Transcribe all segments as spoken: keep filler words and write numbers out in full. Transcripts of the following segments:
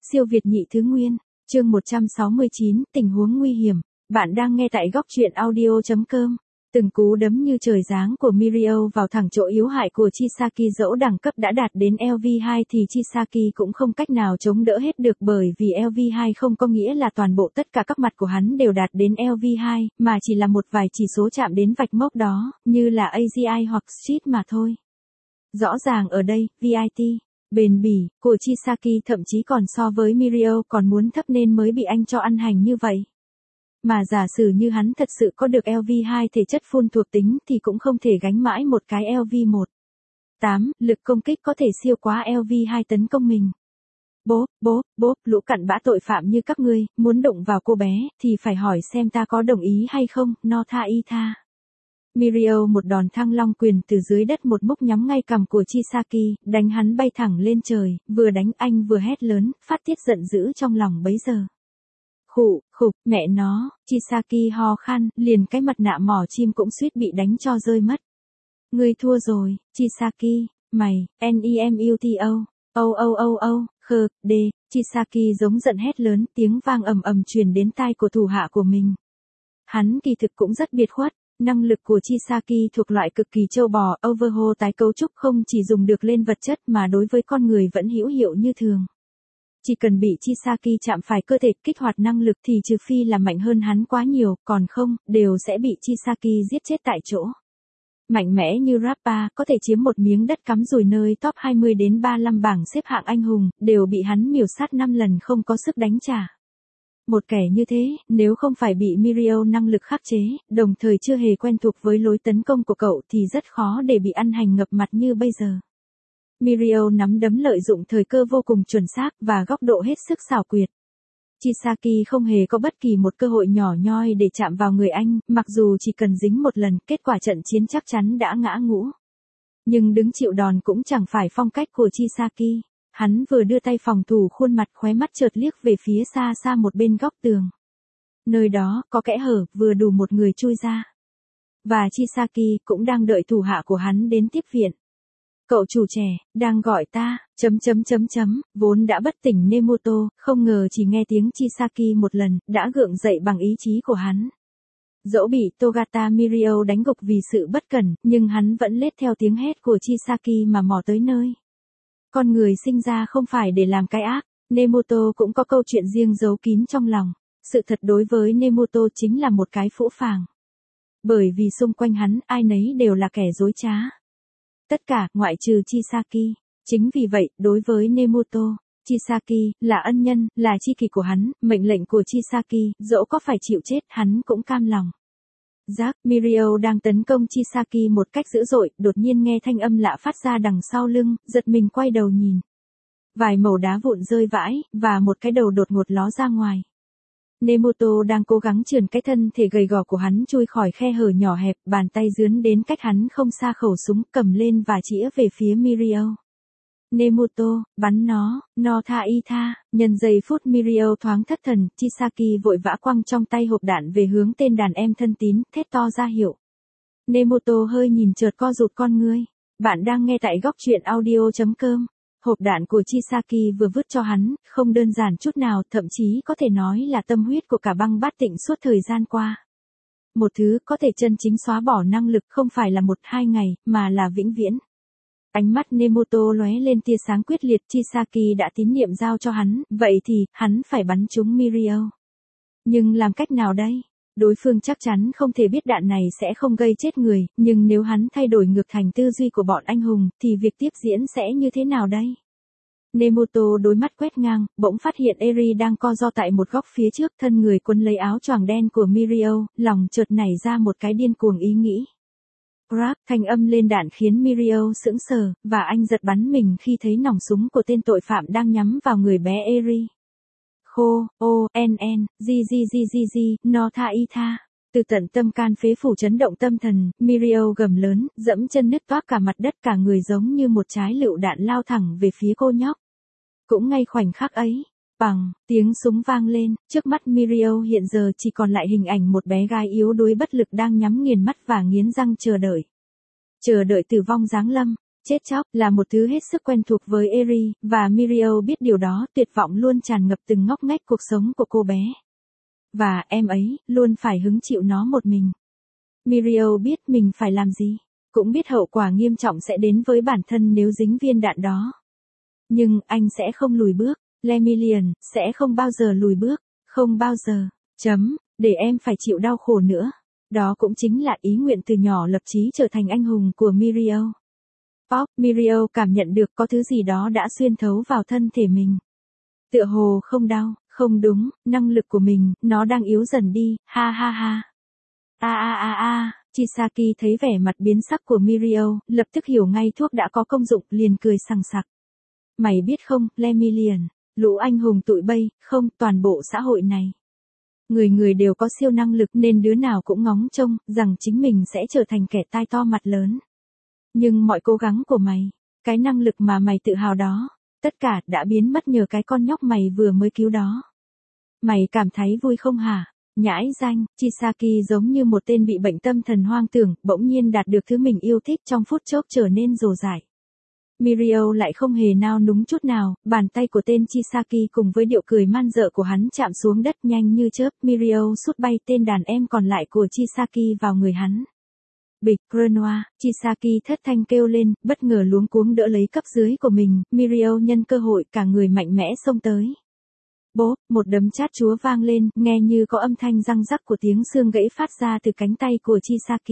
Siêu Việt nhị thứ nguyên, chương một trăm sáu mươi chín, tình huống nguy hiểm. Bạn đang nghe tại góc truyện audio chấm com. Từng cú đấm như trời giáng của Mirio vào thẳng chỗ yếu hại của Chisaki, dẫu đẳng cấp đã đạt đến L V hai thì Chisaki cũng không cách nào chống đỡ hết được, bởi vì L V hai không có nghĩa là toàn bộ tất cả các mặt của hắn đều đạt đến L V hai, mà chỉ là một vài chỉ số chạm đến vạch mốc đó, như là A G I hoặc Street mà thôi. Rõ ràng ở đây, V I T, bền bỉ, của Chisaki thậm chí còn so với Mirio còn muốn thấp nên mới bị anh cho ăn hành như vậy. Mà giả sử như hắn thật sự có được L V hai thể chất full thuộc tính thì cũng không thể gánh mãi một cái L V một. tám, lực công kích có thể siêu quá L V hai tấn công mình. Bốp, bốp, bốp, lũ cặn bã tội phạm như các ngươi, muốn đụng vào cô bé, thì phải hỏi xem ta có đồng ý hay không, no tha y tha. Mirio một đòn thăng long quyền từ dưới đất một múc nhắm ngay cằm của Chisaki, đánh hắn bay thẳng lên trời, vừa đánh anh vừa hét lớn, phát tiết giận dữ trong lòng bấy giờ. Khụ, khục, mẹ nó, Chisaki ho khan, liền cái mặt nạ mỏ chim cũng suýt bị đánh cho rơi mất. Ngươi thua rồi, Chisaki, mày, N E M U T O, O O O O, khờ, D, Chisaki giống giận hét lớn, tiếng vang ầm ầm truyền đến tai của thủ hạ của mình. Hắn kỳ thực cũng rất biệt khuất. Năng lực của Chisaki thuộc loại cực kỳ châu bò, overhaul tái cấu trúc không chỉ dùng được lên vật chất mà đối với con người vẫn hữu hiệu như thường. Chỉ cần bị Chisaki chạm phải cơ thể kích hoạt năng lực thì trừ phi là mạnh hơn hắn quá nhiều, còn không, đều sẽ bị Chisaki giết chết tại chỗ. Mạnh mẽ như Rappa, có thể chiếm một miếng đất cắm rùi nơi top hai mươi đến ba mươi lăm bảng xếp hạng anh hùng, đều bị hắn miểu sát năm lần không có sức đánh trả. Một kẻ như thế, nếu không phải bị Mirio năng lực khắc chế, đồng thời chưa hề quen thuộc với lối tấn công của cậu thì rất khó để bị ăn hành ngập mặt như bây giờ. Mirio nắm đấm lợi dụng thời cơ vô cùng chuẩn xác và góc độ hết sức xảo quyệt. Chisaki không hề có bất kỳ một cơ hội nhỏ nhoi để chạm vào người anh, mặc dù chỉ cần dính một lần, kết quả trận chiến chắc chắn đã ngã ngũ. Nhưng đứng chịu đòn cũng chẳng phải phong cách của Chisaki. Hắn vừa đưa tay phòng thủ khuôn mặt, khóe mắt chợt liếc về phía xa xa một bên góc tường. Nơi đó, có kẽ hở, vừa đủ một người chui ra. Và Chisaki cũng đang đợi thủ hạ của hắn đến tiếp viện. Cậu chủ trẻ, đang gọi ta, chấm chấm chấm chấm, vốn đã bất tỉnh Nemoto, không ngờ chỉ nghe tiếng Chisaki một lần, đã gượng dậy bằng ý chí của hắn. Dẫu bị Togata Mirio đánh gục vì sự bất cẩn, nhưng hắn vẫn lết theo tiếng hét của Chisaki mà mò tới nơi. Con người sinh ra không phải để làm cái ác, Nemoto cũng có câu chuyện riêng giấu kín trong lòng. Sự thật đối với Nemoto chính là một cái phũ phàng. Bởi vì xung quanh hắn, ai nấy đều là kẻ dối trá. Tất cả, ngoại trừ Chisaki. Chính vì vậy, đối với Nemoto, Chisaki, là ân nhân, là tri kỷ của hắn, mệnh lệnh của Chisaki, dẫu có phải chịu chết, hắn cũng cam lòng. Jack, Mirio đang tấn công Chisaki một cách dữ dội, đột nhiên nghe thanh âm lạ phát ra đằng sau lưng, giật mình quay đầu nhìn. Vài mẩu đá vụn rơi vãi, và một cái đầu đột ngột ló ra ngoài. Nemoto đang cố gắng trườn cái thân thể gầy gò của hắn chui khỏi khe hở nhỏ hẹp, bàn tay dướn đến cách hắn không xa khẩu súng, cầm lên và chĩa về phía Mirio. Nemoto, bắn nó, no tha y tha, nhân giây phút Mirio thoáng thất thần, Chisaki vội vã quăng trong tay hộp đạn về hướng tên đàn em thân tín, thét to ra hiệu. Nemoto hơi nhìn chợt co rụt con ngươi. Bạn đang nghe tại góc truyện audio chấm com. Hộp đạn của Chisaki vừa vứt cho hắn, không đơn giản chút nào, thậm chí có thể nói là tâm huyết của cả băng bát tịnh suốt thời gian qua. Một thứ có thể chân chính xóa bỏ năng lực không phải là một hai ngày, mà là vĩnh viễn. Ánh mắt Nemoto lóe lên tia sáng quyết liệt, Chisaki đã tín nhiệm giao cho hắn, vậy thì, hắn phải bắn trúng Mirio. Nhưng làm cách nào đây? Đối phương chắc chắn không thể biết đạn này sẽ không gây chết người, nhưng nếu hắn thay đổi ngược thành tư duy của bọn anh hùng, thì việc tiếp diễn sẽ như thế nào đây? Nemoto đôi mắt quét ngang, bỗng phát hiện Eri đang co ro tại một góc phía trước, thân người quấn lấy áo choàng đen của Mirio, lòng chợt nảy ra một cái điên cuồng ý nghĩ. Crack, thanh âm lên đạn khiến Mirio sững sờ, và anh giật bắn mình khi thấy nòng súng của tên tội phạm đang nhắm vào người bé Eri. Khô, o, n n, g g g g g, no tha y tha. Từ tận tâm can phế phủ chấn động tâm thần, Mirio gầm lớn, dẫm chân nứt toác cả mặt đất, cả người giống như một trái lựu đạn lao thẳng về phía cô nhóc. Cũng ngay khoảnh khắc ấy, bằng, tiếng súng vang lên, trước mắt Mirio hiện giờ chỉ còn lại hình ảnh một bé gái yếu đuối bất lực đang nhắm nghiền mắt và nghiến răng chờ đợi. Chờ đợi tử vong giáng lâm. Chết chóc là một thứ hết sức quen thuộc với Eri, và Muriel biết điều đó, tuyệt vọng luôn tràn ngập từng ngóc ngách cuộc sống của cô bé. Và em ấy, luôn phải hứng chịu nó một mình. Muriel biết mình phải làm gì, cũng biết hậu quả nghiêm trọng sẽ đến với bản thân nếu dính viên đạn đó. Nhưng anh sẽ không lùi bước, Lemillion, sẽ không bao giờ lùi bước, không bao giờ, chấm, để em phải chịu đau khổ nữa. Đó cũng chính là ý nguyện từ nhỏ lập chí trở thành anh hùng của Muriel. Pop, Muriel cảm nhận được có thứ gì đó đã xuyên thấu vào thân thể mình. Tựa hồ không đau, không đúng, năng lực của mình, nó đang yếu dần đi, ha ha ha. A a a a, Chisaki thấy vẻ mặt biến sắc của Muriel, lập tức hiểu ngay thuốc đã có công dụng, liền cười sằng sặc. Mày biết không, Lemillion, lũ anh hùng tụi bay, không, toàn bộ xã hội này. Người người đều có siêu năng lực nên đứa nào cũng ngóng trông, rằng chính mình sẽ trở thành kẻ tai to mặt lớn. Nhưng mọi cố gắng của mày, cái năng lực mà mày tự hào đó, tất cả đã biến mất nhờ cái con nhóc mày vừa mới cứu đó. Mày cảm thấy vui không hả? Nhãi danh, Chisaki giống như một tên bị bệnh tâm thần hoang tưởng, bỗng nhiên đạt được thứ mình yêu thích trong phút chốc trở nên rồ dại. Muriel lại không hề nao núng chút nào, bàn tay của tên Chisaki cùng với điệu cười man dợ của hắn chạm xuống đất nhanh như chớp. Muriel sút bay tên đàn em còn lại của Chisaki vào người hắn. Bịch, Grenoir, Chisaki thất thanh kêu lên, bất ngờ luống cuống đỡ lấy cấp dưới của mình. Muriel nhân cơ hội cả người mạnh mẽ xông tới. Bốp, một đấm chát chúa vang lên, nghe như có âm thanh răng rắc của tiếng xương gãy phát ra từ cánh tay của Chisaki.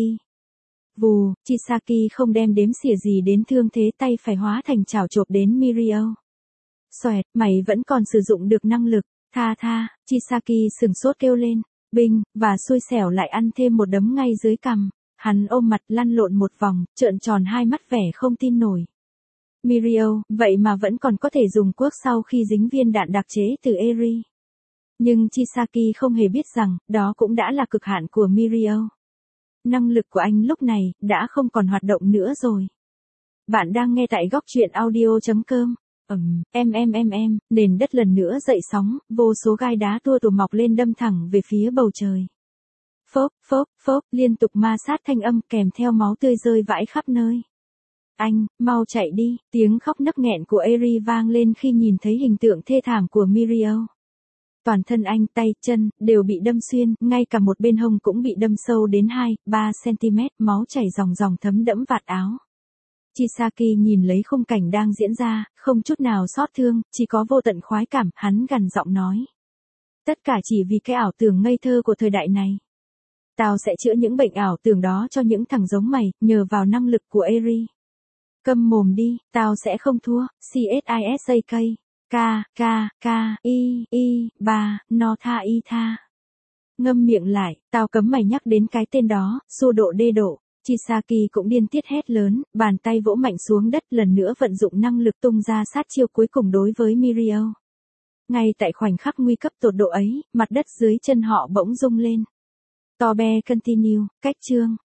Vù, Chisaki không đem đếm xỉa gì đến thương thế, tay phải hóa thành chảo chộp đến Muriel. Xoẹt, mày vẫn còn sử dụng được năng lực, tha tha, Chisaki sừng sốt kêu lên, binh, và xui xẻo lại ăn thêm một đấm ngay dưới cằm. Hắn ôm mặt lăn lộn một vòng, trợn tròn hai mắt vẻ không tin nổi. Muriel, vậy mà vẫn còn có thể dùng cuốc sau khi dính viên đạn đặc chế từ Eri. Nhưng Chisaki không hề biết rằng, đó cũng đã là cực hạn của Muriel. Năng lực của anh lúc này, đã không còn hoạt động nữa rồi. Bạn đang nghe tại góc truyện audio chấm com. Ừm, em em em em, nền đất lần nữa dậy sóng, vô số gai đá tua tủa mọc lên đâm thẳng về phía bầu trời. Phốp, phốp, phốp, liên tục ma sát thanh âm kèm theo máu tươi rơi vãi khắp nơi. Anh, mau chạy đi, tiếng khóc nấc nghẹn của Eri vang lên khi nhìn thấy hình tượng thê thảm của Muriel. Toàn thân anh, tay, chân, đều bị đâm xuyên, ngay cả một bên hông cũng bị đâm sâu đến hai, ba xăng-ti-mét, máu chảy ròng ròng thấm đẫm vạt áo. Chisaki nhìn lấy khung cảnh đang diễn ra, không chút nào xót thương, chỉ có vô tận khoái cảm, hắn gằn giọng nói. Tất cả chỉ vì cái ảo tưởng ngây thơ của thời đại này. Tao sẽ chữa những bệnh ảo tưởng đó cho những thằng giống mày, nhờ vào năng lực của Eri. Câm mồm đi, tao sẽ không thua, Chisaka. K, K, K, I, I, ba, no tha y tha. Ngâm miệng lại, tao cấm mày nhắc đến cái tên đó, xua độ đê độ. Chisaki cũng điên tiết hét lớn, bàn tay vỗ mạnh xuống đất, lần nữa vận dụng năng lực tung ra sát chiêu cuối cùng đối với Muriel. Ngay tại khoảnh khắc nguy cấp tột độ ấy, mặt đất dưới chân họ bỗng rung lên. Tobe continue, cách chương.